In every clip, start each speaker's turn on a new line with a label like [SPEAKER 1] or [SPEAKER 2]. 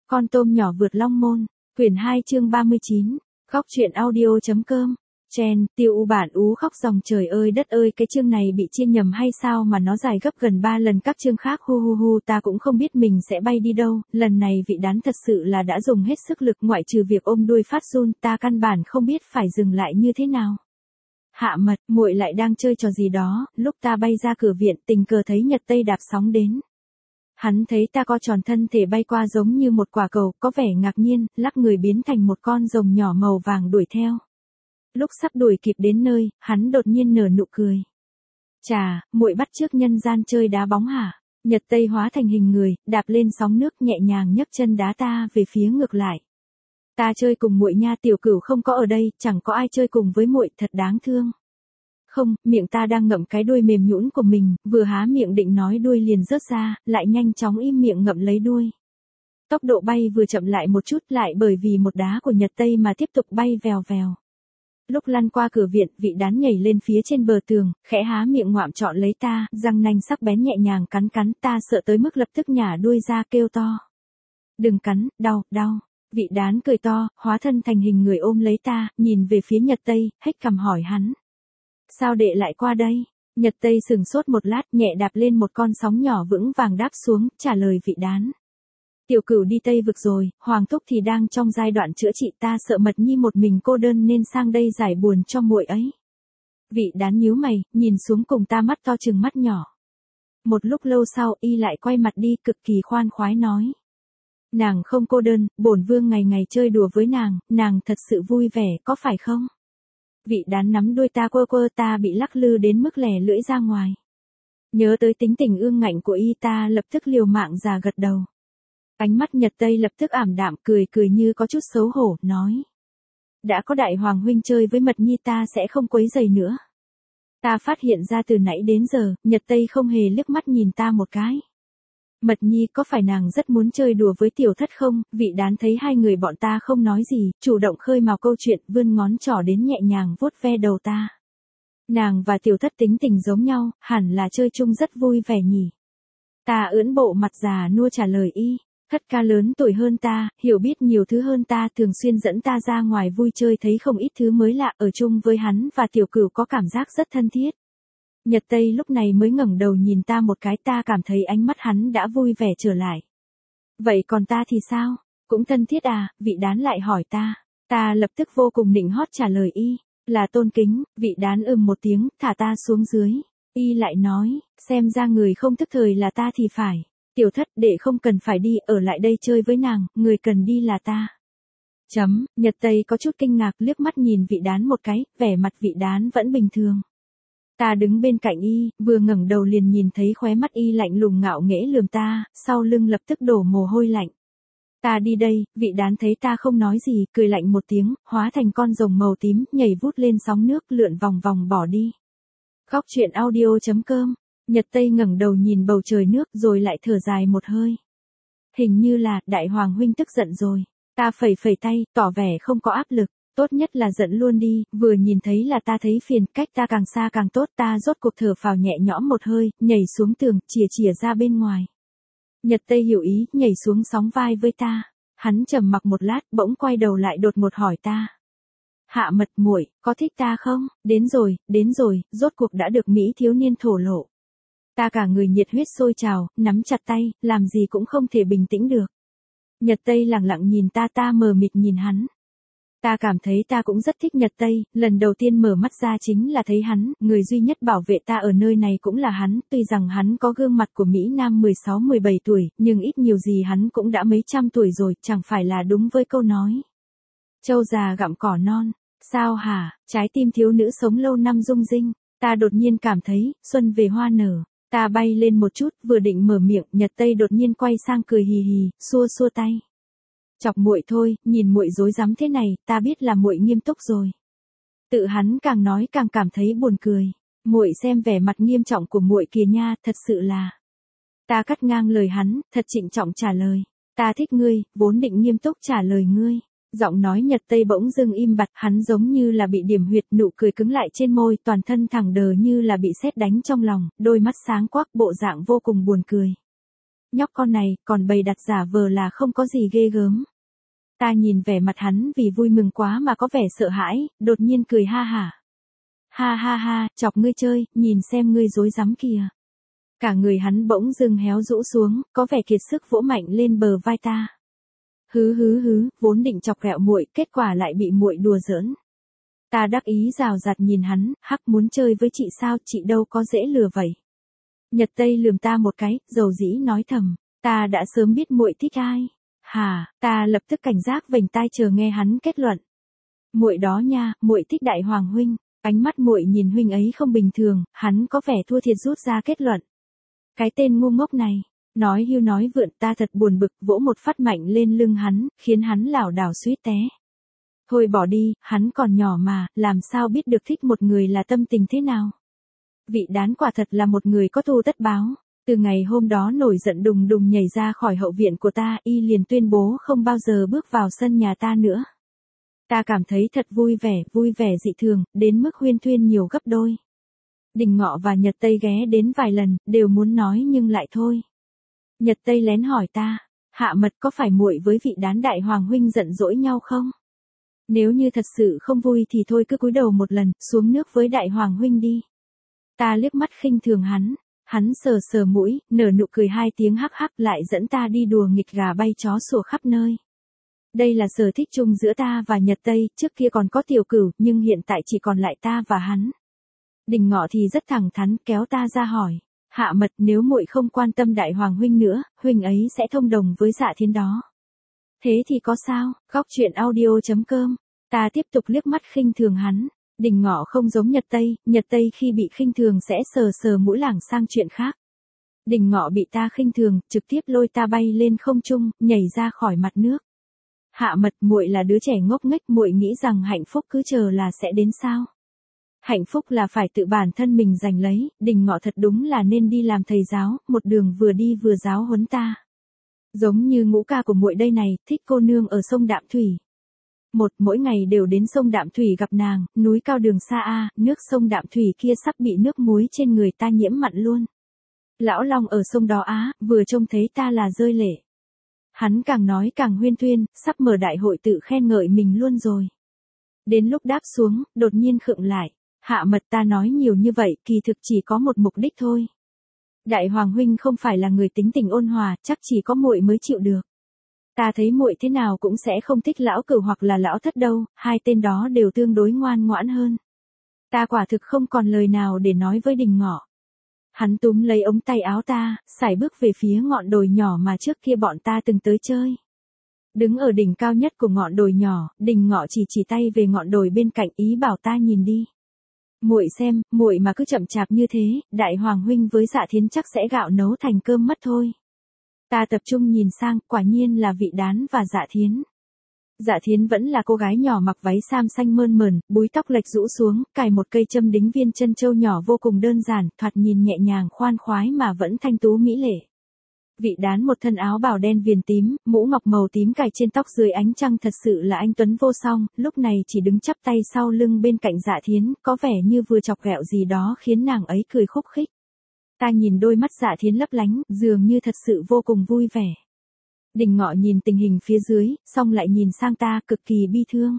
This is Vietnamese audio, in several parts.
[SPEAKER 1] Con tôm nhỏ vượt long môn, quyển 2 chương 39, khóc chuyện audio.com. Chen, tiêu u bản ú khóc ròng trời ơi đất ơi, cái chương này bị chia nhầm hay sao mà nó dài gấp gần 3 lần các chương khác, hu hu hu, ta cũng không biết mình sẽ bay đi đâu, lần này vị đán thật sự là đã dùng hết sức lực, ngoại trừ việc ôm đuôi phát run, ta căn bản không biết phải dừng lại như thế nào. Hạ Mật, muội lại đang chơi trò gì đó, lúc ta bay ra cửa viện tình cờ thấy Nhật Tây đạp sóng đến. Hắn thấy ta co tròn thân thể bay qua giống như một quả cầu, có vẻ ngạc nhiên, lắc người biến thành một con rồng nhỏ màu vàng đuổi theo. Lúc sắp đuổi kịp đến nơi, hắn đột nhiên nở nụ cười. Chà, muội bắt chước nhân gian chơi đá bóng hả? Nhật Tây hóa thành hình người, đạp lên sóng nước nhẹ nhàng nhấc chân đá ta về phía ngược lại. Ta chơi cùng muội nha, tiểu cửu không có ở đây, chẳng có ai chơi cùng với muội, thật đáng thương. Không, miệng ta đang ngậm cái đuôi mềm nhũn của mình, vừa há miệng định nói đuôi liền rớt ra, lại nhanh chóng im miệng ngậm lấy đuôi. Tốc độ bay vừa chậm lại một chút, lại bởi vì một đá của Nhật Tây mà tiếp tục bay vèo vèo. Lúc lăn qua cửa viện, vị đán nhảy lên phía trên bờ tường, khẽ há miệng ngoạm trọn lấy ta, răng nanh sắc bén nhẹ nhàng cắn cắn, ta sợ tới mức lập tức nhả đuôi ra kêu to. Đừng cắn, đau, đau. Vị đán cười to, hóa thân thành hình người ôm lấy ta, nhìn về phía Nhật Tây, hếch cằm hỏi hắn. Sao đệ lại qua đây? Nhật Tây sừng sốt một lát, nhẹ đạp lên một con sóng nhỏ vững vàng đáp xuống, trả lời vị đán. Tiểu cửu đi Tây vực rồi, Hoàng thúc thì đang trong giai đoạn chữa trị, ta sợ Mật Nhi một mình cô đơn nên sang đây giải buồn cho muội ấy. Vị đán nhíu mày, nhìn xuống cùng ta mắt to chừng mắt nhỏ. Một lúc lâu sau, y lại quay mặt đi, cực kỳ khoan khoái nói. Nàng không cô đơn, bổn vương ngày ngày chơi đùa với nàng thật sự vui vẻ, có phải không? Vị đán nắm đuôi ta quơ quơ, ta bị lắc lư đến mức lẻ lưỡi ra ngoài. Nhớ tới tính tình ương ngạnh của y, ta lập tức liều mạng già gật đầu. Ánh mắt Nhật Tây lập tức ảm đạm, cười như có chút xấu hổ, nói. Đã có đại hoàng huynh chơi với Mật Nhi ta sẽ không quấy rầy nữa. Ta phát hiện ra từ nãy đến giờ, Nhật Tây không hề liếc mắt nhìn ta một cái. Mật Nhi, có phải nàng rất muốn chơi đùa với tiểu thất không? Vị đán thấy hai người bọn ta không nói gì, chủ động khơi mào câu chuyện, vươn ngón trỏ đến nhẹ nhàng vuốt ve đầu ta. Nàng và tiểu thất tính tình giống nhau, hẳn là chơi chung rất vui vẻ nhỉ. Ta ưỡn bộ mặt già nua trả lời y. Thất ca lớn tuổi hơn ta, hiểu biết nhiều thứ hơn ta, thường xuyên dẫn ta ra ngoài vui chơi, thấy không ít thứ mới lạ, ở chung với hắn và tiểu cửu có cảm giác rất thân thiết. Nhật Tây lúc này mới ngẩng đầu nhìn ta một cái, ta cảm thấy ánh mắt hắn đã vui vẻ trở lại. Vậy còn ta thì sao? Cũng thân thiết à? Vị đán lại hỏi ta. Ta lập tức vô cùng nịnh hót trả lời y. Là tôn kính. Vị đán một tiếng, thả ta xuống dưới. Y lại nói, xem ra người không thức thời là ta thì phải. Tiểu thất, đệ không cần phải đi, ở lại đây chơi với nàng, người cần đi là ta. Nhật Tây có chút kinh ngạc, liếc mắt nhìn vị đán một cái, vẻ mặt vị đán vẫn bình thường. Ta đứng bên cạnh y, vừa ngẩng đầu liền nhìn thấy khóe mắt y lạnh lùng ngạo nghễ lườm ta, sau lưng lập tức đổ mồ hôi lạnh. Ta đi đây, vị đán thấy ta không nói gì, cười lạnh một tiếng, hóa thành con rồng màu tím, nhảy vút lên sóng nước, lượn vòng vòng bỏ đi. Khóc chuyện audio.com. Nhật Tây ngẩng đầu nhìn bầu trời nước rồi lại thở dài một hơi. Hình như là, đại hoàng huynh tức giận rồi. Ta phẩy tay, tỏ vẻ không có áp lực. Tốt nhất là giận luôn đi, vừa nhìn thấy là ta thấy phiền, cách ta càng xa càng tốt, ta rốt cuộc thở phào nhẹ nhõm một hơi, nhảy xuống tường, chìa ra bên ngoài. Nhật Tây hiểu ý, nhảy xuống sóng vai với ta. Hắn trầm mặc một lát, bỗng quay đầu lại đột ngột hỏi ta. Hạ Mật muội, có thích ta không? Đến rồi, rốt cuộc đã được Mỹ thiếu niên thổ lộ. Ta cả người nhiệt huyết sôi trào, nắm chặt tay, làm gì cũng không thể bình tĩnh được. Nhật Tây lặng lặng nhìn ta mờ mịt nhìn hắn. Ta cảm thấy ta cũng rất thích Nhật Tây, lần đầu tiên mở mắt ra chính là thấy hắn, người duy nhất bảo vệ ta ở nơi này cũng là hắn, tuy rằng hắn có gương mặt của Mỹ Nam 16-17 tuổi, nhưng ít nhiều gì hắn cũng đã mấy trăm tuổi rồi, chẳng phải là đúng với câu nói. Trâu già gặm cỏ non, sao hả, trái tim thiếu nữ sống lâu năm rung rinh, ta đột nhiên cảm thấy, xuân về hoa nở. Ta bay lên một chút, vừa định mở miệng, Nhật Tây đột nhiên quay sang cười hì hì, xua tay. Chọc muội thôi, nhìn muội rối rắm thế này, ta biết là muội nghiêm túc rồi. Tự hắn càng nói càng cảm thấy buồn cười. Muội xem vẻ mặt nghiêm trọng của muội kìa nha, thật sự là. Ta cắt ngang lời hắn, thật trịnh trọng trả lời. Ta thích ngươi, vốn định nghiêm túc trả lời ngươi. Giọng nói Nhật Tây bỗng dưng im bặt, hắn giống như là bị điểm huyệt, nụ cười cứng lại trên môi, toàn thân thẳng đờ như là bị sét đánh trong lòng, đôi mắt sáng quắc, bộ dạng vô cùng buồn cười. Nhóc con này, còn bày đặt giả vờ là không có gì ghê gớm. Ta nhìn vẻ mặt hắn vì vui mừng quá mà có vẻ sợ hãi, đột nhiên cười ha hả. Ha ha ha, chọc ngươi chơi, nhìn xem ngươi rối rắm kìa. Cả người hắn bỗng dưng héo rũ xuống, có vẻ kiệt sức vỗ mạnh lên bờ vai ta. Hứ, vốn định chọc ghẹo muội, kết quả lại bị muội đùa giỡn. Ta đắc ý rào rạt nhìn hắn, hắc muốn chơi với chị sao, chị đâu có dễ lừa vậy. Nhật Tây lườm ta một cái, dầu dĩ nói thầm, ta đã sớm biết muội thích ai. Hà, ta lập tức cảnh giác vểnh tai chờ nghe hắn kết luận. Muội đó nha, muội thích Đại Hoàng huynh. Ánh mắt muội nhìn huynh ấy không bình thường, hắn có vẻ thua thiệt rút ra kết luận. Cái tên ngu ngốc này, nói hưu nói vượn, ta thật buồn bực, vỗ một phát mạnh lên lưng hắn, khiến hắn lảo đảo suýt té. Thôi bỏ đi, hắn còn nhỏ mà, làm sao biết được thích một người là tâm tình thế nào. Vị Đán quả thật là một người có thù tất báo. Từ ngày hôm đó nổi giận đùng đùng nhảy ra khỏi hậu viện của ta, y liền tuyên bố không bao giờ bước vào sân nhà ta nữa. Ta cảm thấy thật vui vẻ dị thường, đến mức huyên thuyên nhiều gấp đôi. Đình Ngọ và Nhật Tây ghé đến vài lần, đều muốn nói nhưng lại thôi. Nhật Tây lén hỏi ta, Hạ Mật có phải muội với vị Đán Đại Hoàng huynh giận dỗi nhau không? Nếu như thật sự không vui thì thôi cứ cúi đầu một lần, xuống nước với Đại Hoàng huynh đi. Ta liếc mắt khinh thường hắn sờ mũi, nở nụ cười 2 tiếng hắc hắc lại dẫn ta đi đùa nghịch gà bay chó sủa khắp nơi. Đây là sở thích chung giữa ta và Nhật Tây, trước kia còn có Tiểu Cửu, nhưng hiện tại chỉ còn lại ta và hắn. Đình Ngọ thì rất thẳng thắn kéo ta ra hỏi, Hạ Mật, nếu muội không quan tâm Đại Hoàng huynh nữa, huynh ấy sẽ thông đồng với Dạ Thiến đó. Thế thì có sao? Góc truyện audio.com. Ta tiếp tục liếc mắt khinh thường hắn. Đình Ngọ không giống Nhật Tây khi bị khinh thường sẽ sờ mũi lảng sang chuyện khác. Đình Ngọ bị ta khinh thường, trực tiếp lôi ta bay lên không trung, nhảy ra khỏi mặt nước. Hạ Mật, muội là đứa trẻ ngốc nghếch, muội nghĩ rằng hạnh phúc cứ chờ là sẽ đến sao? Hạnh phúc là phải tự bản thân mình giành lấy, Đình Ngọ thật đúng là nên đi làm thầy giáo, một đường vừa đi vừa giáo huấn ta. Giống như ngũ ca của muội đây này, thích cô nương ở sông Đạm Thủy. Mỗi ngày đều đến sông Đạm Thủy gặp nàng, núi cao đường xa a, nước sông Đạm Thủy kia sắp bị nước muối trên người ta nhiễm mặn luôn. Lão Long ở sông đó á, vừa trông thấy ta là rơi lệ. Hắn càng nói càng huyên thuyên, sắp mở đại hội tự khen ngợi mình luôn rồi. Đến lúc đáp xuống, đột nhiên khựng lại. Hạ Mật, ta nói nhiều như vậy, kỳ thực chỉ có một mục đích thôi. Đại Hoàng huynh không phải là người tính tình ôn hòa, chắc chỉ có muội mới chịu được. Ta thấy muội thế nào cũng sẽ không thích Lão Cửu hoặc là Lão Thất đâu, 2 tên đó đều tương đối ngoan ngoãn hơn. Ta quả thực không còn lời nào để nói với Đình Ngọ. Hắn túm lấy ống tay áo ta, sải bước về phía ngọn đồi nhỏ mà trước kia bọn ta từng tới chơi. Đứng ở đỉnh cao nhất của ngọn đồi nhỏ, Đình Ngọ chỉ tay về ngọn đồi bên cạnh, ý bảo ta nhìn đi. Muội xem, muội mà cứ chậm chạp như thế, Đại Hoàng huynh với Dạ Thiến chắc sẽ gạo nấu thành cơm mất thôi. Ta tập trung nhìn sang, quả nhiên là vị Đán và Dạ Thiến. Dạ Thiến vẫn là cô gái nhỏ mặc váy sam xanh mơn mởn, búi tóc lệch rũ xuống, cài một cây châm đính viên chân châu nhỏ vô cùng đơn giản, thoạt nhìn nhẹ nhàng khoan khoái mà vẫn thanh tú mỹ lệ. Vị Đán một thân áo bào đen viền tím, mũ ngọc màu tím cài trên tóc dưới ánh trăng, thật sự là anh tuấn vô song, lúc này chỉ đứng chắp tay sau lưng bên cạnh Dạ Thiến, có vẻ như vừa chọc ghẹo gì đó khiến nàng ấy cười khúc khích. Ta nhìn đôi mắt Dạ Thiến lấp lánh, dường như thật sự vô cùng vui vẻ. Đình Ngọ nhìn tình hình phía dưới, xong lại nhìn sang ta, cực kỳ bi thương.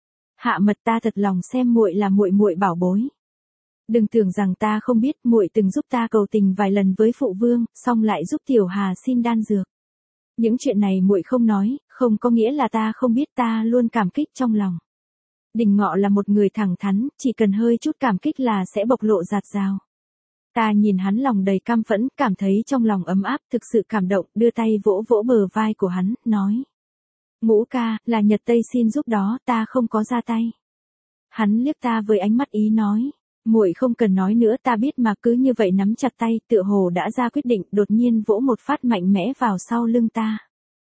[SPEAKER 1] Hạ Mật, ta thật lòng xem muội là muội bảo bối. Đừng tưởng rằng ta không biết, muội từng giúp ta cầu tình vài lần với phụ vương, xong lại giúp Tiểu Hà xin đan dược. Những chuyện này muội không nói, không có nghĩa là ta không biết, ta luôn cảm kích trong lòng. Đình Ngọ là một người thẳng thắn, chỉ cần hơi chút cảm kích là sẽ bộc lộ rạt rào. Ta nhìn hắn lòng đầy cam phẫn, cảm thấy trong lòng ấm áp, thực sự cảm động, đưa tay vỗ vỗ bờ vai của hắn, nói. Ngũ ca, là Nhật Tây xin giúp đó, ta không có ra tay. Hắn liếc ta với ánh mắt ý nói. Muội không cần nói nữa, ta biết mà, cứ như vậy nắm chặt tay, tựa hồ đã ra quyết định, đột nhiên vỗ một phát mạnh mẽ vào sau lưng ta.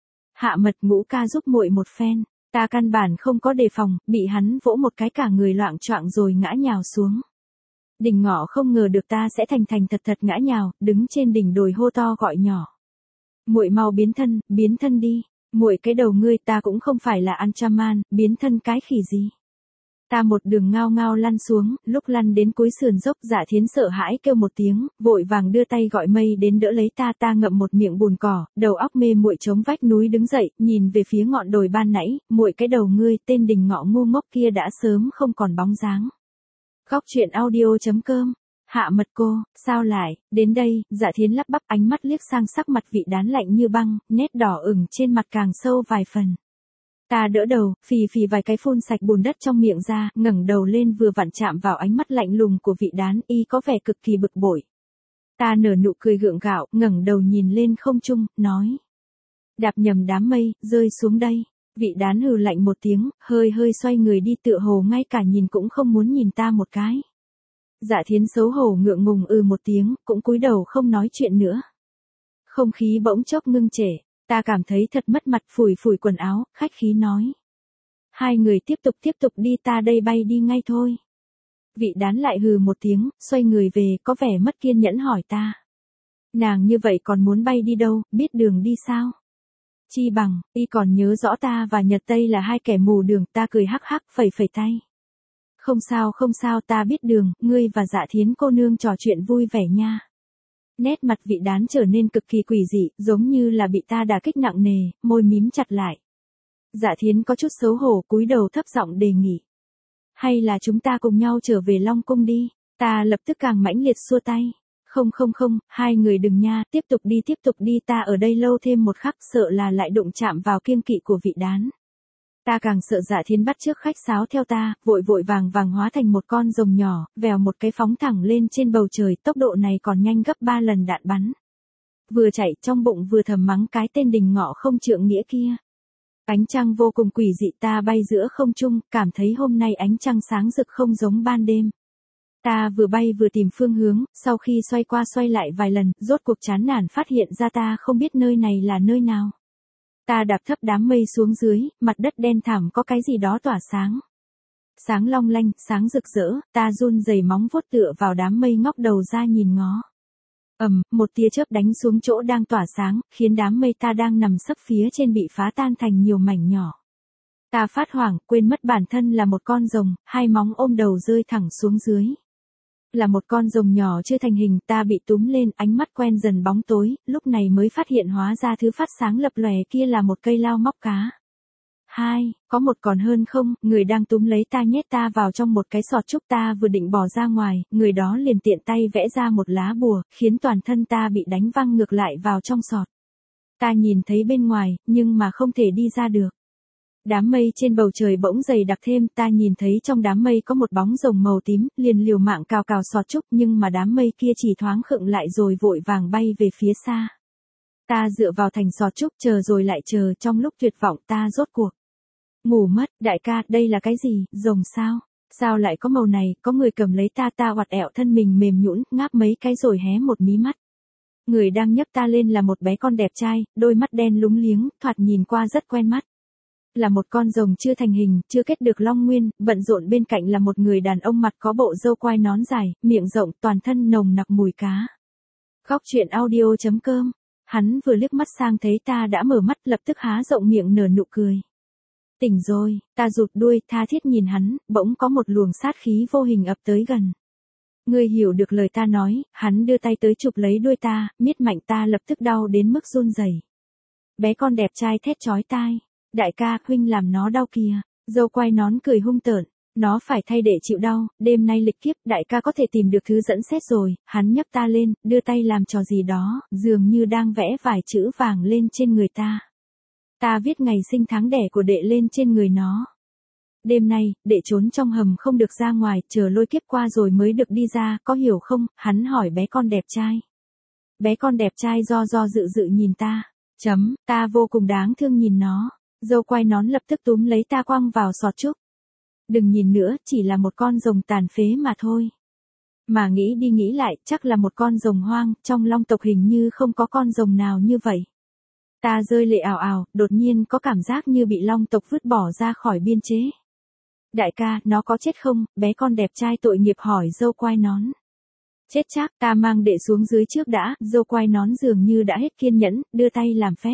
[SPEAKER 1] Hạ Mật, ngũ ca giúp muội một phen. Ta căn bản không có đề phòng, bị hắn vỗ một cái cả người loạng choạng rồi ngã nhào xuống. Đình Ngọ không ngờ được ta sẽ thành thật ngã nhào, đứng trên đỉnh đồi hô to gọi nhỏ. Muội mau biến thân đi. Muội cái đầu ngươi, ta cũng không phải là Anchaman, biến thân cái khỉ gì. Ta một đường ngao ngao lăn xuống, lúc lăn đến cuối sườn dốc Dạ Thiến sợ hãi kêu một tiếng, vội vàng đưa tay gọi Mây đến đỡ lấy ta. Ta ngậm một miệng bùn cỏ, đầu óc mê muội chống vách núi đứng dậy, nhìn về phía ngọn đồi ban nãy, muội cái đầu ngươi, tên đình ngọ ngu ngốc kia đã sớm không còn bóng dáng. Góc truyện audio.com. Hạ mật cô, sao lại, đến đây, Dạ Thiến lắp bắp, ánh mắt liếc sang sắc mặt Vị Đán lạnh như băng, nét đỏ ửng trên mặt càng sâu vài phần. Ta đỡ đầu, phì phì vài cái phun sạch bùn đất trong miệng ra, ngẩng đầu lên vừa vặn chạm vào ánh mắt lạnh lùng của Vị Đán, y có vẻ cực kỳ bực bội. Ta nở nụ cười gượng gạo, ngẩng đầu nhìn lên không trung, nói. Đạp nhầm đám mây, rơi xuống đây. Vị Đán hừ lạnh một tiếng, hơi xoay người đi tựa hồ ngay cả nhìn cũng không muốn nhìn ta một cái. Dạ Thiến xấu hổ ngượng ngùng một tiếng, cũng cúi đầu không nói chuyện nữa. Không khí bỗng chốc ngưng trệ, ta cảm thấy thật mất mặt, phủi quần áo, khách khí nói. Hai người tiếp tục đi, ta đây bay đi ngay thôi. Vị Đán lại hừ một tiếng, xoay người về, có vẻ mất kiên nhẫn hỏi ta. Nàng như vậy còn muốn bay đi đâu, biết đường đi sao? Chi bằng, y còn nhớ rõ ta và Nhật Tây là hai kẻ mù đường, ta cười hắc hắc phẩy tay. Không sao, ta biết đường, ngươi và Dạ Thiến cô nương trò chuyện vui vẻ nha. Nét mặt Vị Đán trở nên cực kỳ quỷ dị, giống như là bị ta đả kích nặng nề, môi mím chặt lại. Dạ Thiến có chút xấu hổ cúi đầu thấp giọng đề nghị. Hay là chúng ta cùng nhau trở về Long Cung đi, ta lập tức càng mãnh liệt xua tay. Không, hai người đừng nha, tiếp tục đi, ta ở đây lâu thêm một khắc sợ là lại đụng chạm vào kiêng kỵ của Vị Đán. Ta càng sợ Dạ Thiến bắt chước khách sáo theo ta, vội vàng hóa thành một con rồng nhỏ, vèo một cái phóng thẳng lên trên bầu trời, tốc độ này còn nhanh gấp 3 lần đạn bắn. Vừa chạy trong bụng vừa thầm mắng cái tên đình ngọ không trượng nghĩa kia. Ánh trăng vô cùng quỷ dị, ta bay giữa không trung, cảm thấy hôm nay ánh trăng sáng rực không giống ban đêm. Ta vừa bay vừa tìm phương hướng, sau khi xoay qua xoay lại vài lần, rốt cuộc chán nản phát hiện ra ta không biết nơi này là nơi nào. Ta đạp thấp đám mây xuống dưới, mặt đất đen thẳm có cái gì đó tỏa sáng. Sáng long lanh, sáng rực rỡ, ta run rẩy móng vuốt tựa vào đám mây ngóc đầu ra nhìn ngó. Một tia chớp đánh xuống chỗ đang tỏa sáng, khiến đám mây ta đang nằm sấp phía trên bị phá tan thành nhiều mảnh nhỏ. Ta phát hoảng, quên mất bản thân là một con rồng, hai móng ôm đầu rơi thẳng xuống dưới. Là một con rồng nhỏ chưa thành hình, ta bị túm lên, ánh mắt quen dần bóng tối, lúc này mới phát hiện hóa ra thứ phát sáng lập lòe kia là một cây lao móc cá. Có một còn hơn không, người đang túm lấy ta nhét ta vào trong một cái sọt trúc, ta vừa định bỏ ra ngoài, người đó liền tiện tay vẽ ra một lá bùa, khiến toàn thân ta bị đánh văng ngược lại vào trong sọt. Ta nhìn thấy bên ngoài, nhưng mà không thể đi ra được. Đám mây trên bầu trời bỗng dày đặc thêm, ta nhìn thấy trong đám mây có một bóng rồng màu tím, liền liều mạng cào sọt trúc, nhưng mà đám mây kia chỉ thoáng khựng lại rồi vội vàng bay về phía xa. Ta dựa vào thành sọt trúc chờ rồi lại chờ, trong lúc tuyệt vọng ta rốt cuộc ngủ mất. Đại ca, đây là cái gì, rồng sao? Sao lại có màu này? Có người cầm lấy ta oặt ẹo thân mình mềm nhũn, ngáp mấy cái rồi hé một mí mắt. Người đang nhấc ta lên là một bé con đẹp trai, đôi mắt đen lúng liếng, thoạt nhìn qua rất quen mắt. Là một con rồng chưa thành hình, chưa kết được long nguyên, bận rộn bên cạnh là một người đàn ông mặt có bộ râu quai nón dài, miệng rộng, toàn thân nồng nặc mùi cá. Góc truyện audio.com. Hắn vừa liếc mắt sang thấy ta đã mở mắt, lập tức há rộng miệng nở nụ cười. Tỉnh rồi, ta rụt đuôi, tha thiết nhìn hắn, bỗng có một luồng sát khí vô hình ập tới gần. Ngươi hiểu được lời ta nói, hắn đưa tay tới chụp lấy đuôi ta, miết mạnh, ta lập tức đau đến mức run rẩy. Bé con đẹp trai thét chói tai. Đại ca, huynh làm nó đau kìa. Dâu quai nón cười hung tợn. Nó phải thay để chịu đau, đêm nay lịch kiếp, đại ca có thể tìm được thứ dẫn xét rồi. Hắn nhấc ta lên, đưa tay làm trò gì đó, dường như đang vẽ vài chữ vàng lên trên người ta. Ta viết ngày sinh tháng đẻ của đệ lên trên người nó. Đêm nay, đệ trốn trong hầm không được ra ngoài, chờ lôi kiếp qua rồi mới được đi ra, có hiểu không? Hắn hỏi bé con đẹp trai. Bé con đẹp trai do dự nhìn ta. Ta vô cùng đáng thương nhìn nó. Dâu quai nón lập tức túm lấy ta quăng vào sọt trúc. Đừng nhìn nữa, chỉ là một con rồng tàn phế mà thôi. Mà nghĩ đi nghĩ lại, chắc là một con rồng hoang, trong long tộc hình như không có con rồng nào như vậy. Ta rơi lệ ào ào, đột nhiên có cảm giác như bị long tộc vứt bỏ ra khỏi biên chế. Đại ca, nó có chết không? Bé con đẹp trai tội nghiệp hỏi dâu quai nón. Chết chắc, ta mang đệ xuống dưới trước đã, dâu quai nón dường như đã hết kiên nhẫn, đưa tay làm phép.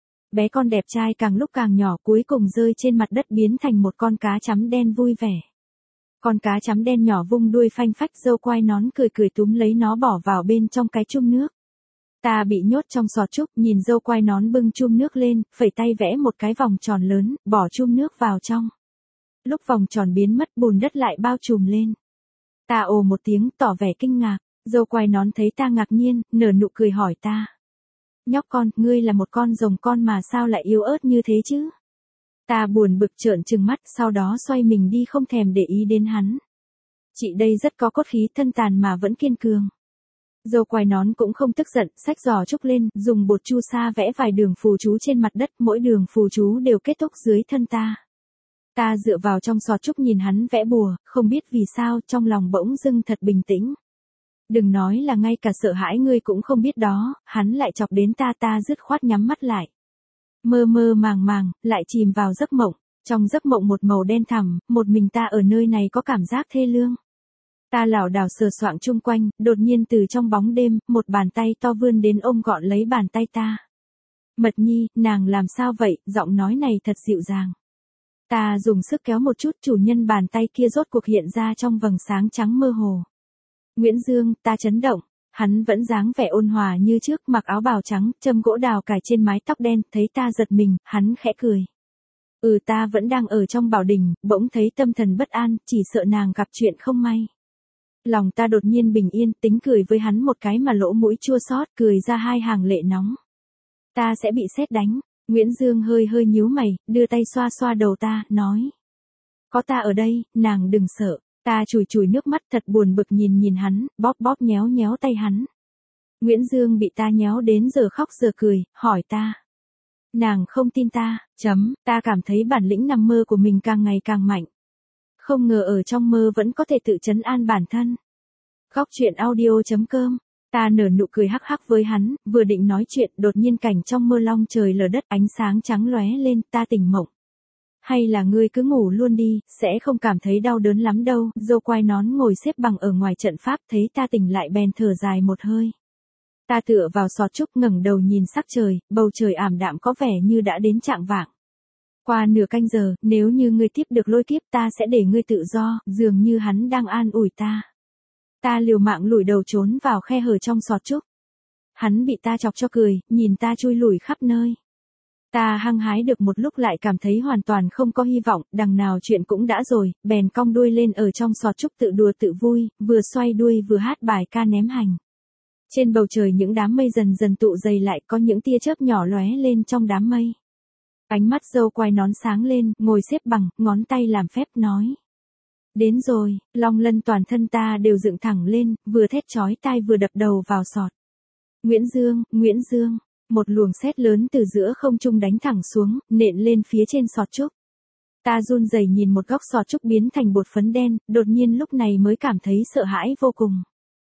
[SPEAKER 1] Bé con đẹp trai càng lúc càng nhỏ, cuối cùng rơi trên mặt đất biến thành một con cá chấm đen vui vẻ. Con cá chấm đen nhỏ vung đuôi phanh phách, dâu quai nón cười cười túm lấy nó bỏ vào bên trong cái chum nước. Ta bị nhốt trong sọt trúc, nhìn dâu quai nón bưng chum nước lên, phẩy tay vẽ một cái vòng tròn lớn, bỏ chum nước vào trong. Lúc vòng tròn biến mất, bùn đất lại bao trùm lên. Ta ồ một tiếng, tỏ vẻ kinh ngạc. Dâu quai nón thấy ta ngạc nhiên, nở nụ cười hỏi ta. Nhóc con, ngươi là một con rồng con mà sao lại yếu ớt như thế chứ? Ta buồn bực trợn trừng mắt, sau đó xoay mình đi không thèm để ý đến hắn. Chị đây rất có cốt khí, thân tàn mà vẫn kiên cường. Dâu quai nón cũng không tức giận, xách giò trúc lên, dùng bột chu sa vẽ vài đường phù chú trên mặt đất, mỗi đường phù chú đều kết thúc dưới thân ta. Ta dựa vào trong sọt trúc nhìn hắn vẽ bùa, không biết vì sao trong lòng bỗng dưng thật bình tĩnh. Đừng nói là ngay cả sợ hãi ngươi cũng không biết đó, hắn lại chọc đến ta dứt khoát nhắm mắt lại. Mơ mơ màng màng, lại chìm vào giấc mộng, trong giấc mộng một màu đen thẳm, một mình ta ở nơi này có cảm giác thê lương. Ta lảo đảo sờ soạng chung quanh, đột nhiên từ trong bóng đêm, một bàn tay to vươn đến ôm gọn lấy bàn tay ta. Mật Nhi, nàng làm sao vậy, giọng nói này thật dịu dàng. Ta dùng sức kéo một chút, chủ nhân bàn tay kia rốt cuộc hiện ra trong vầng sáng trắng mơ hồ. Nguyễn Dương, ta chấn động, hắn vẫn dáng vẻ ôn hòa như trước, mặc áo bào trắng, châm gỗ đào cài trên mái tóc đen, thấy ta giật mình, hắn khẽ cười. Ta vẫn đang ở trong bảo đình, bỗng thấy tâm thần bất an, chỉ sợ nàng gặp chuyện không may. Lòng ta đột nhiên bình yên, tính cười với hắn một cái mà lỗ mũi chua xót, cười ra hai hàng lệ nóng. Ta sẽ bị sét đánh. Nguyễn Dương hơi hơi nhíu mày, đưa tay xoa xoa đầu ta, nói. Có ta ở đây, nàng đừng sợ. Ta chùi chùi nước mắt thật buồn bực nhìn hắn, bóp bóp nhéo nhéo tay hắn. Nguyễn Dương bị ta nhéo đến giờ khóc giờ cười, hỏi ta. Nàng không tin ta, ta cảm thấy bản lĩnh nằm mơ của mình càng ngày càng mạnh. Không ngờ ở trong mơ vẫn có thể tự trấn an bản thân. Góc truyện audio.com. Ta nở nụ cười hắc hắc với hắn, vừa định nói chuyện, đột nhiên cảnh trong mơ long trời lở đất, ánh sáng trắng lóe lên, ta tỉnh mộng. Hay là ngươi cứ ngủ luôn đi, sẽ không cảm thấy đau đớn lắm đâu. Dâu quai nón ngồi xếp bằng ở ngoài trận pháp, thấy ta tỉnh lại bèn thở dài một hơi. Ta tựa vào sọt trúc ngẩng đầu nhìn sắc trời, bầu trời ảm đạm có vẻ như đã đến chạng vạng. Qua nửa canh giờ, nếu như ngươi tiếp được lôi kiếp ta sẽ để ngươi tự do, dường như hắn đang an ủi ta. Ta liều mạng lủi đầu trốn vào khe hở trong sọt trúc. Hắn bị ta chọc cho cười, nhìn ta chui lủi khắp nơi. Ta hăng hái được một lúc lại cảm thấy hoàn toàn không có hy vọng, đằng nào chuyện cũng đã rồi, bèn cong đuôi lên ở trong sọt trúc tự đùa tự vui, vừa xoay đuôi vừa hát bài ca ném hành. Trên bầu trời những đám mây dần dần tụ dày lại, có những tia chớp nhỏ lóe lên trong đám mây. Ánh mắt dâu quai nón sáng lên, ngồi xếp bằng, ngón tay làm phép nói. Đến rồi, long lân toàn thân ta đều dựng thẳng lên, vừa thét chói tai vừa đập đầu vào sọt. Nguyễn Dương, một luồng sét lớn từ giữa không trung đánh thẳng xuống, nện lên phía trên sọt trúc. Ta run rẩy nhìn một góc sọt trúc biến thành bột phấn đen, đột nhiên lúc này mới cảm thấy sợ hãi vô cùng.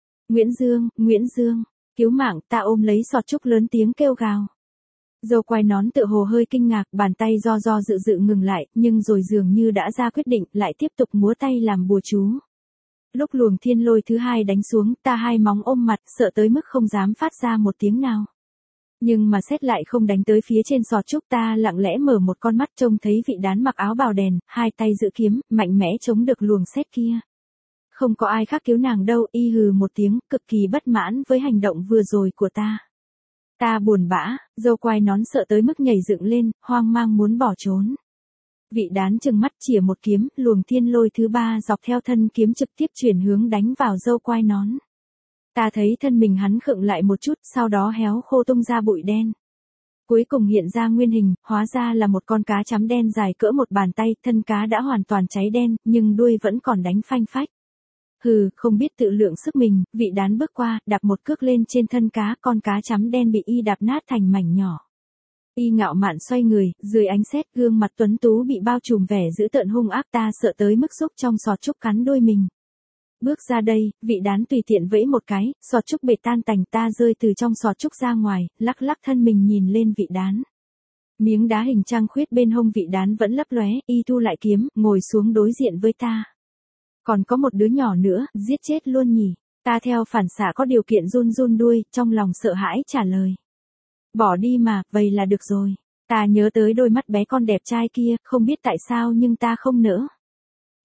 [SPEAKER 1] Nguyễn Dương, cứu mạng, ta ôm lấy sọt trúc lớn tiếng kêu gào. Dâu quai nón tựa hồ hơi kinh ngạc, bàn tay do dự ngừng lại, nhưng rồi dường như đã ra quyết định, lại tiếp tục múa tay làm bùa chú. Lúc luồng thiên lôi thứ hai đánh xuống, ta hai móng ôm mặt, sợ tới mức không dám phát ra một tiếng nào. Nhưng mà sét lại không đánh tới phía trên sọt trúc, ta lặng lẽ mở một con mắt trông thấy vị đán mặc áo bào đèn, hai tay giữ kiếm, mạnh mẽ chống được luồng sét kia. Không có ai khác cứu nàng đâu, y hừ một tiếng, cực kỳ bất mãn với hành động vừa rồi của ta. Ta buồn bã, dâu quai nón sợ tới mức nhảy dựng lên, hoang mang muốn bỏ trốn. Vị đán trừng mắt chỉa một kiếm, luồng thiên lôi thứ ba dọc theo thân kiếm trực tiếp chuyển hướng đánh vào dâu quai nón. Ta thấy thân mình hắn khựng lại một chút, sau đó héo khô tung ra bụi đen. Cuối cùng hiện ra nguyên hình, hóa ra là một con cá chấm đen dài cỡ một bàn tay, thân cá đã hoàn toàn cháy đen, nhưng đuôi vẫn còn đánh phanh phách. Hừ, không biết tự lượng sức mình, vị đán bước qua, đạp một cước lên trên thân cá, con cá chấm đen bị y đạp nát thành mảnh nhỏ. Y ngạo mạn xoay người, dưới ánh sét gương mặt tuấn tú bị bao trùm vẻ dữ tợn hung ác, ta sợ tới mức xúc trong sọt trúc cắn đuôi mình. Bước ra đây, vị đán tùy tiện vẫy một cái, sọt trúc bệt tan tành, ta rơi từ trong sọt trúc ra ngoài, lắc lắc thân mình nhìn lên vị đán. Miếng đá hình trăng khuyết bên hông vị đán vẫn lấp lóe, y thu lại kiếm, ngồi xuống đối diện với ta. Còn có một đứa nhỏ nữa, giết chết luôn nhỉ? Ta theo phản xạ có điều kiện run đuôi, trong lòng sợ hãi trả lời. Bỏ đi mà, vậy là được rồi. Ta nhớ tới đôi mắt bé con đẹp trai kia, không biết tại sao nhưng ta không nỡ.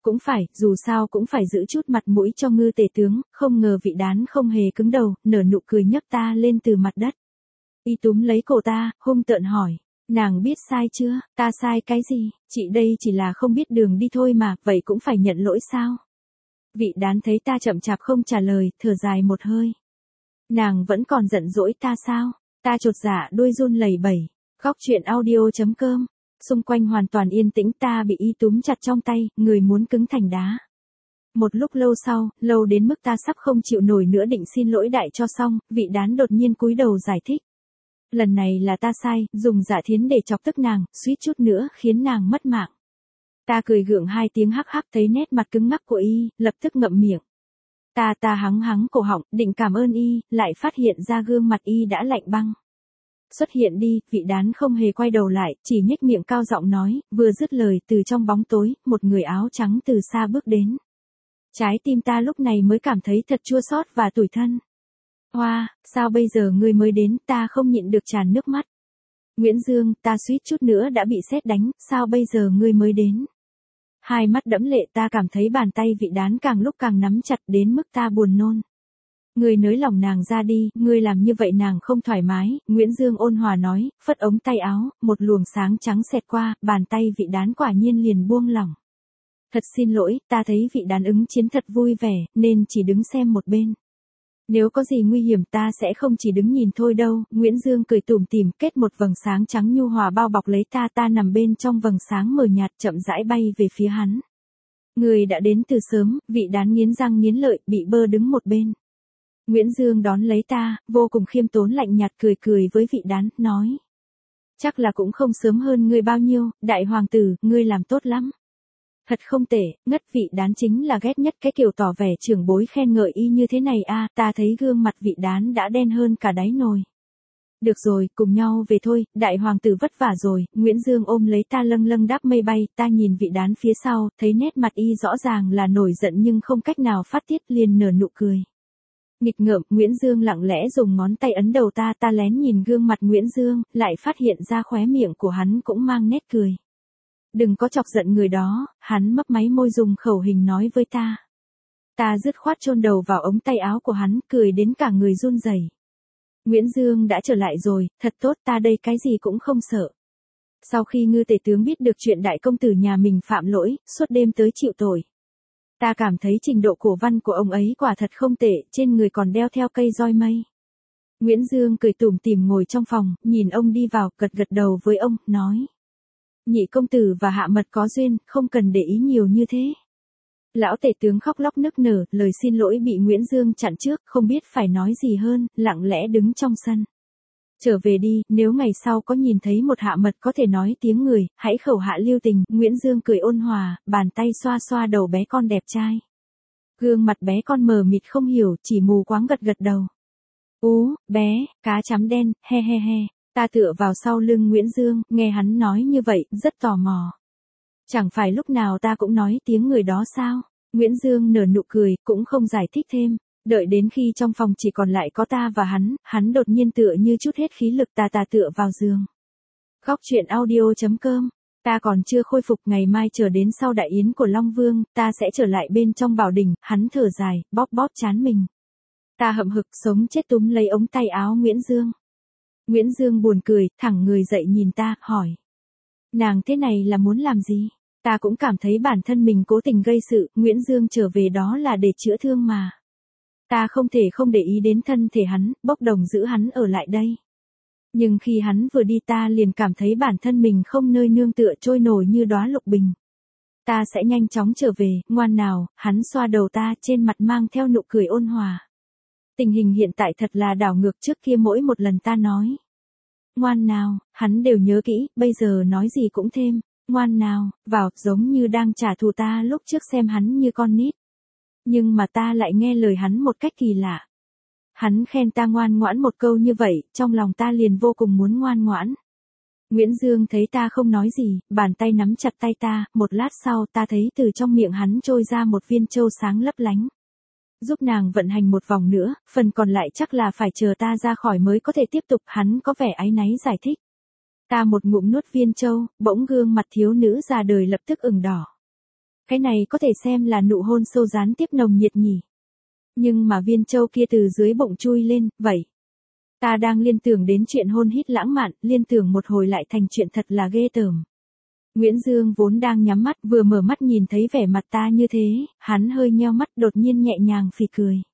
[SPEAKER 1] Cũng phải, dù sao cũng phải giữ chút mặt mũi cho Ngư tể tướng, không ngờ vị đán không hề cứng đầu, nở nụ cười nhấc ta lên từ mặt đất. Y túm lấy cổ ta, hung tợn hỏi. Nàng biết sai chưa, ta sai cái gì, chị đây chỉ là không biết đường đi thôi mà, vậy cũng phải nhận lỗi sao? Vị đán thấy ta chậm chạp không trả lời, thở dài một hơi. Nàng vẫn còn giận dỗi ta sao? Ta chột dạ đuôi run lẩy bẩy. Góc truyện audio.com. Xung quanh hoàn toàn yên tĩnh, ta bị y túm chặt trong tay, người muốn cứng thành đá. Một lúc lâu sau, lâu đến mức ta sắp không chịu nổi nữa định xin lỗi đại cho xong, vị đán đột nhiên cúi đầu giải thích. Lần này là ta sai, dùng Dạ Thiến để chọc tức nàng, suýt chút nữa khiến nàng mất mạng. Ta cười gượng hai tiếng hắc hắc, thấy nét mặt cứng ngắc của y, lập tức ngậm miệng. Ta hắng hắng cổ họng, định cảm ơn y, lại phát hiện ra gương mặt y đã lạnh băng. Xuất hiện đi, vị đán không hề quay đầu lại, chỉ nhếch miệng cao giọng nói, vừa dứt lời từ trong bóng tối, một người áo trắng từ xa bước đến. Trái tim ta lúc này mới cảm thấy thật chua xót và tủi thân. Hoa, sao bây giờ ngươi mới đến, ta không nhịn được tràn nước mắt. Nguyễn Dương, ta suýt chút nữa đã bị sét đánh, sao bây giờ ngươi mới đến? Hai mắt đẫm lệ, ta cảm thấy bàn tay vị đán càng lúc càng nắm chặt đến mức ta buồn nôn. Ngươi nới lòng nàng ra đi, ngươi làm như vậy nàng không thoải mái, Nguyễn Dương ôn hòa nói, phất ống tay áo, một luồng sáng trắng xẹt qua, bàn tay vị đán quả nhiên liền buông lỏng. Thật xin lỗi, ta thấy vị đán ứng chiến thật vui vẻ, nên chỉ đứng xem một bên. Nếu có gì nguy hiểm ta sẽ không chỉ đứng nhìn thôi đâu, Nguyễn Dương cười tủm tỉm, kết một vầng sáng trắng nhu hòa bao bọc lấy ta nằm bên trong vầng sáng mờ nhạt chậm rãi bay về phía hắn. Người đã đến từ sớm, vị đán nghiến răng nghiến lợi, bị bơ đứng một bên. Nguyễn Dương đón lấy ta, vô cùng khiêm tốn lạnh nhạt cười với vị đán, nói. Chắc là cũng không sớm hơn ngươi bao nhiêu, đại hoàng tử, ngươi làm tốt lắm. Thật không tệ, ngất vị đán chính là ghét nhất cái kiểu tỏ vẻ trưởng bối khen ngợi y như thế này a. Ta thấy gương mặt vị đán đã đen hơn cả đáy nồi. Được rồi, cùng nhau về thôi, đại hoàng tử vất vả rồi, Nguyễn Dương ôm lấy ta lâng lâng đáp mây bay, ta nhìn vị đán phía sau, thấy nét mặt y rõ ràng là nổi giận nhưng không cách nào phát tiết liền nở nụ cười. Nghịch ngợm, Nguyễn Dương lặng lẽ dùng ngón tay ấn đầu ta lén nhìn gương mặt Nguyễn Dương, lại phát hiện ra khóe miệng của hắn cũng mang nét cười. Đừng có chọc giận người đó, hắn mấp máy môi dùng khẩu hình nói với ta. Ta dứt khoát chôn đầu vào ống tay áo của hắn, cười đến cả người run rẩy. Nguyễn Dương đã trở lại rồi, thật tốt, ta đây cái gì cũng không sợ. Sau khi Ngư tể tướng biết được chuyện đại công tử nhà mình phạm lỗi, suốt đêm tới chịu tội. Ta cảm thấy trình độ cổ văn của ông ấy quả thật không tệ, trên người còn đeo theo cây roi mây. Nguyễn Dương cười tủm tỉm ngồi trong phòng, nhìn ông đi vào, gật đầu với ông, nói. Nhị công tử và hạ mật có duyên, không cần để ý nhiều như thế. Lão tể tướng khóc lóc nức nở, lời xin lỗi bị Nguyễn Dương chặn trước, không biết phải nói gì hơn, lặng lẽ đứng trong sân. Trở về đi, nếu ngày sau có nhìn thấy một hạ mật có thể nói tiếng người, hãy khẩu hạ lưu tình, Nguyễn Dương cười ôn hòa, bàn tay xoa xoa đầu bé con đẹp trai. Gương mặt bé con mờ mịt không hiểu, chỉ mù quáng gật đầu. Bé, cá chấm đen, he. Ta tựa vào sau lưng Nguyễn Dương, nghe hắn nói như vậy, rất tò mò. Chẳng phải lúc nào ta cũng nói tiếng người đó sao? Nguyễn Dương nở nụ cười, cũng không giải thích thêm. Đợi đến khi trong phòng chỉ còn lại có ta và hắn đột nhiên tựa như chút hết khí lực ta tựa vào giường. Góc truyện audio.com. Ta còn chưa khôi phục, ngày mai chờ đến sau đại yến của Long Vương, ta sẽ trở lại bên trong bảo đình, hắn thở dài, bóp trán mình. Ta hậm hực sống chết túm lấy ống tay áo Nguyễn Dương. Nguyễn Dương buồn cười, thẳng người dậy nhìn ta, hỏi. Nàng thế này là muốn làm gì? Ta cũng cảm thấy bản thân mình cố tình gây sự, Nguyễn Dương trở về đó là để chữa thương mà. Ta không thể không để ý đến thân thể hắn, bốc đồng giữ hắn ở lại đây. Nhưng khi hắn vừa đi ta liền cảm thấy bản thân mình không nơi nương tựa, trôi nổi như đóa lục bình. Ta sẽ nhanh chóng trở về, ngoan nào, hắn xoa đầu ta, trên mặt mang theo nụ cười ôn hòa. Tình hình hiện tại thật là đảo ngược, trước kia mỗi một lần ta nói. Ngoan nào, hắn đều nhớ kỹ, bây giờ nói gì cũng thêm. Ngoan nào, vào, giống như đang trả thù ta lúc trước xem hắn như con nít. Nhưng mà ta lại nghe lời hắn một cách kỳ lạ. Hắn khen ta ngoan ngoãn một câu như vậy, trong lòng ta liền vô cùng muốn ngoan ngoãn. Nguyễn Dương thấy ta không nói gì, bàn tay nắm chặt tay ta, một lát sau ta thấy từ trong miệng hắn trôi ra một viên châu sáng lấp lánh. Giúp nàng vận hành một vòng nữa, phần còn lại chắc là phải chờ ta ra khỏi mới có thể tiếp tục, hắn có vẻ áy náy giải thích. Ta một ngụm nuốt viên châu, bỗng gương mặt thiếu nữ già đời lập tức ửng đỏ. Cái này có thể xem là nụ hôn sâu gián tiếp nồng nhiệt nhỉ. Nhưng mà viên châu kia từ dưới bụng chui lên, vậy. Ta đang liên tưởng đến chuyện hôn hít lãng mạn, liên tưởng một hồi lại thành chuyện thật là ghê tởm. Nguyễn Dương vốn đang nhắm mắt, vừa mở mắt nhìn thấy vẻ mặt ta như thế, hắn hơi nheo mắt đột nhiên nhẹ nhàng phì cười.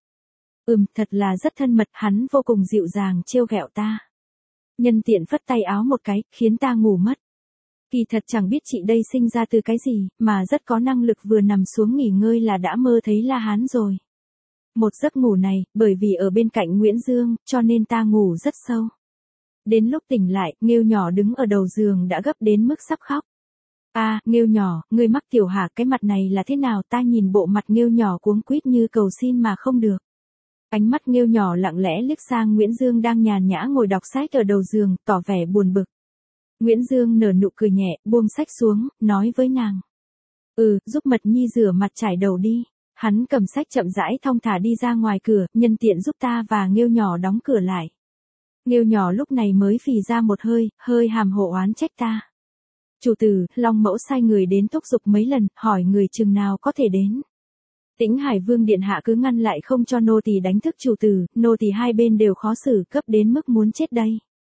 [SPEAKER 1] Thật là rất thân mật, hắn vô cùng dịu dàng trêu ghẹo ta. Nhân tiện phất tay áo một cái, khiến ta ngủ mất. Kỳ thật chẳng biết chị đây sinh ra từ cái gì, mà rất có năng lực vừa nằm xuống nghỉ ngơi là đã mơ thấy La Hán rồi. Một giấc ngủ này, bởi vì ở bên cạnh Nguyễn Dương, cho nên ta ngủ rất sâu. Đến lúc tỉnh lại, Nghêu nhỏ đứng ở đầu giường đã gấp đến mức sắp khóc. Nghêu nhỏ, ngươi mắc tiểu hả, cái mặt này là thế nào? Ta nhìn bộ mặt Nghêu nhỏ cuống quýt như cầu xin mà không được. Ánh mắt Nghêu nhỏ lặng lẽ liếc sang Nguyễn Dương đang nhàn nhã ngồi đọc sách ở đầu giường, tỏ vẻ buồn bực. Nguyễn Dương nở nụ cười nhẹ, buông sách xuống, nói với nàng. Giúp Mật Nhi rửa mặt trải đầu đi. Hắn cầm sách chậm rãi thong thả đi ra ngoài cửa, nhân tiện giúp ta và Nghêu nhỏ đóng cửa lại. Nghêu nhỏ lúc này mới phì ra một hơi, hơi hàm hồ oán trách ta. Chủ tử, Long mẫu sai người đến thúc giục mấy lần, hỏi người chừng nào có thể đến. Tĩnh Hải Vương điện hạ cứ ngăn lại không cho nô tỳ đánh thức chủ tử, nô tỳ hai bên đều khó xử, cấp đến mức muốn chết đây.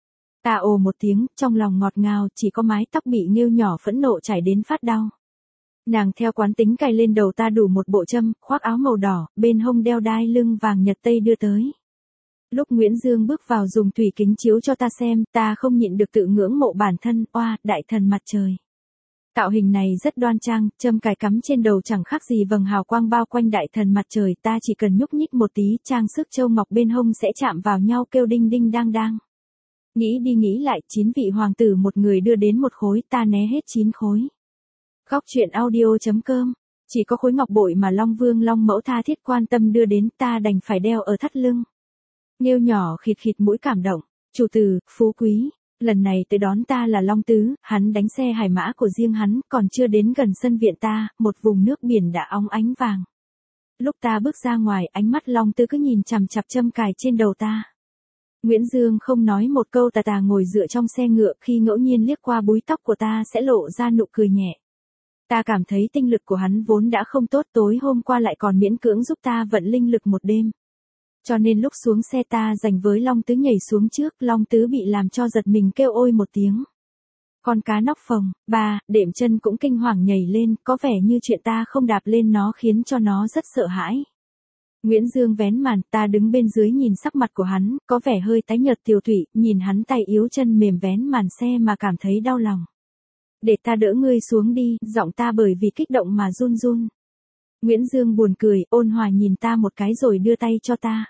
[SPEAKER 1] Ta ồ một tiếng, trong lòng ngọt ngào, chỉ có mái tóc bị Nghêu nhỏ phẫn nộ chảy đến phát đau. Nàng theo quán tính cài lên đầu ta đủ một bộ châm, khoác áo màu đỏ, bên hông đeo đai lưng vàng nhật tây đưa tới. Lúc Nguyễn Dương bước vào dùng thủy kính chiếu cho ta xem, ta không nhịn được tự ngưỡng mộ bản thân, đại thần mặt trời. Tạo hình này rất đoan trang, châm cài cắm trên đầu chẳng khác gì vầng hào quang bao quanh đại thần mặt trời, ta chỉ cần nhúc nhích một tí, trang sức châu ngọc bên hông sẽ chạm vào nhau kêu đinh đinh đang đang. Nghĩ đi nghĩ lại, 9 vị hoàng tử một người đưa đến một khối, ta né hết 9 khối. Góc truyện audio.com, chỉ có khối ngọc bội mà Long Vương Long mẫu tha thiết quan tâm đưa đến, ta đành phải đeo ở thắt lưng. Nghêu nhỏ khịt khịt mũi cảm động, chủ tử, phú quý, lần này tới đón ta là Long Tứ, hắn đánh xe hải mã của riêng hắn, còn chưa đến gần sân viện ta, một vùng nước biển đã óng ánh vàng. Lúc ta bước ra ngoài, ánh mắt Long Tứ cứ nhìn chằm chằm châm cài trên đầu ta. Nguyễn Dương không nói một câu, tà tà ngồi dựa trong xe ngựa, khi ngẫu nhiên liếc qua búi tóc của ta sẽ lộ ra nụ cười nhẹ. Ta cảm thấy tinh lực của hắn vốn đã không tốt, tối hôm qua lại còn miễn cưỡng giúp ta vận linh lực một đêm. Cho nên lúc xuống xe ta giành với Long Tứ nhảy xuống trước, Long Tứ bị làm cho giật mình kêu ôi một tiếng. Con cá nóc phồng, đệm chân cũng kinh hoàng nhảy lên, có vẻ như chuyện ta không đạp lên nó khiến cho nó rất sợ hãi. Nguyễn Dương vén màn, ta đứng bên dưới nhìn sắc mặt của hắn, có vẻ hơi tái nhợt tiều tụy, nhìn hắn tay yếu chân mềm vén màn xe mà cảm thấy đau lòng. Để ta đỡ ngươi xuống đi, giọng ta bởi vì kích động mà run run. Nguyễn Dương buồn cười, ôn hòa nhìn ta một cái rồi đưa tay cho ta.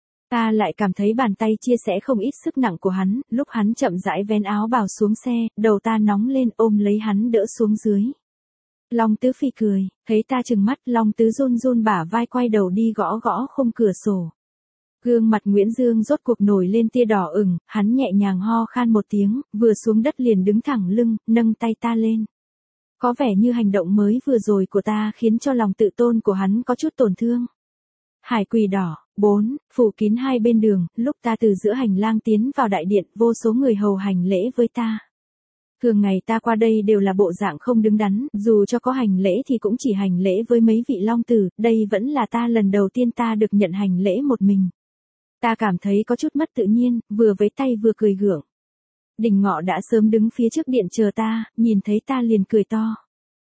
[SPEAKER 1] Ta lại cảm thấy bàn tay chia sẻ không ít sức nặng của hắn, lúc hắn chậm rãi vén áo bào xuống xe, đầu ta nóng lên ôm lấy hắn đỡ xuống dưới. Long Tứ phì cười, thấy ta trừng mắt, Long Tứ run run bả vai quay đầu đi gõ gõ khung cửa sổ. Gương mặt Nguyễn Dương rốt cuộc nổi lên tia đỏ ửng, hắn nhẹ nhàng ho khan một tiếng, vừa xuống đất liền đứng thẳng lưng, nâng tay ta lên. Có vẻ như hành động mới vừa rồi của ta khiến cho lòng tự tôn của hắn có chút tổn thương. Hải quỳ đỏ, 4, phủ kín hai bên đường, lúc ta từ giữa hành lang tiến vào đại điện, vô số người hầu hành lễ với ta. Thường ngày ta qua đây đều là bộ dạng không đứng đắn, dù cho có hành lễ thì cũng chỉ hành lễ với mấy vị long tử, đây vẫn là ta lần đầu tiên ta được nhận hành lễ một mình. Ta cảm thấy có chút mất tự nhiên, vừa vẫy tay vừa cười gượng. Đình Ngọ đã sớm đứng phía trước điện chờ ta, nhìn thấy ta liền cười to.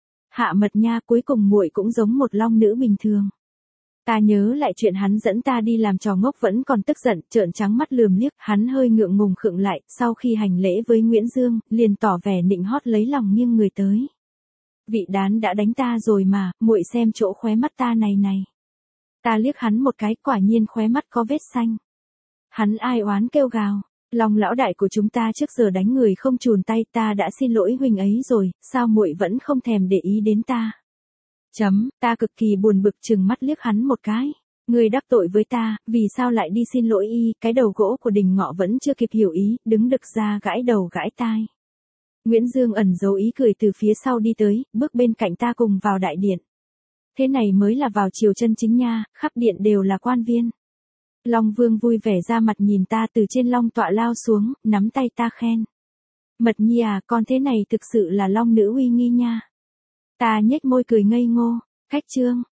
[SPEAKER 1] Hạ Mật nha, cuối cùng muội cũng giống một long nữ bình thường. Ta nhớ lại chuyện hắn dẫn ta đi làm trò ngốc vẫn còn tức giận, trợn trắng mắt lườm liếc, hắn hơi ngượng ngùng khựng lại, sau khi hành lễ với Nguyễn Dương, liền tỏ vẻ nịnh hót lấy lòng nghiêng người tới. Vị đán đã đánh ta rồi mà, muội xem chỗ khóe mắt ta này này. Ta liếc hắn một cái, quả nhiên khóe mắt có vết xanh. Hắn ai oán kêu gào, Long lão đại của chúng ta trước giờ đánh người không chùn tay, ta đã xin lỗi huynh ấy rồi, sao muội vẫn không thèm để ý đến ta. Ta cực kỳ buồn bực chừng mắt liếc hắn một cái. Người đắc tội với ta, vì sao lại đi xin lỗi y, cái đầu gỗ của Đình Ngọ vẫn chưa kịp hiểu ý, đứng đực ra gãi đầu gãi tai. Nguyễn Dương ẩn giấu ý cười từ phía sau đi tới, bước bên cạnh ta cùng vào đại điện. Thế này mới là vào chiều chân chính nha, khắp điện đều là quan viên. Long Vương vui vẻ ra mặt nhìn ta từ trên long tọa lao xuống, nắm tay ta khen. Mật Nhi à, con thế này thực sự là long nữ uy nghi nha. Ta nhếch môi cười ngây ngô, khách trương,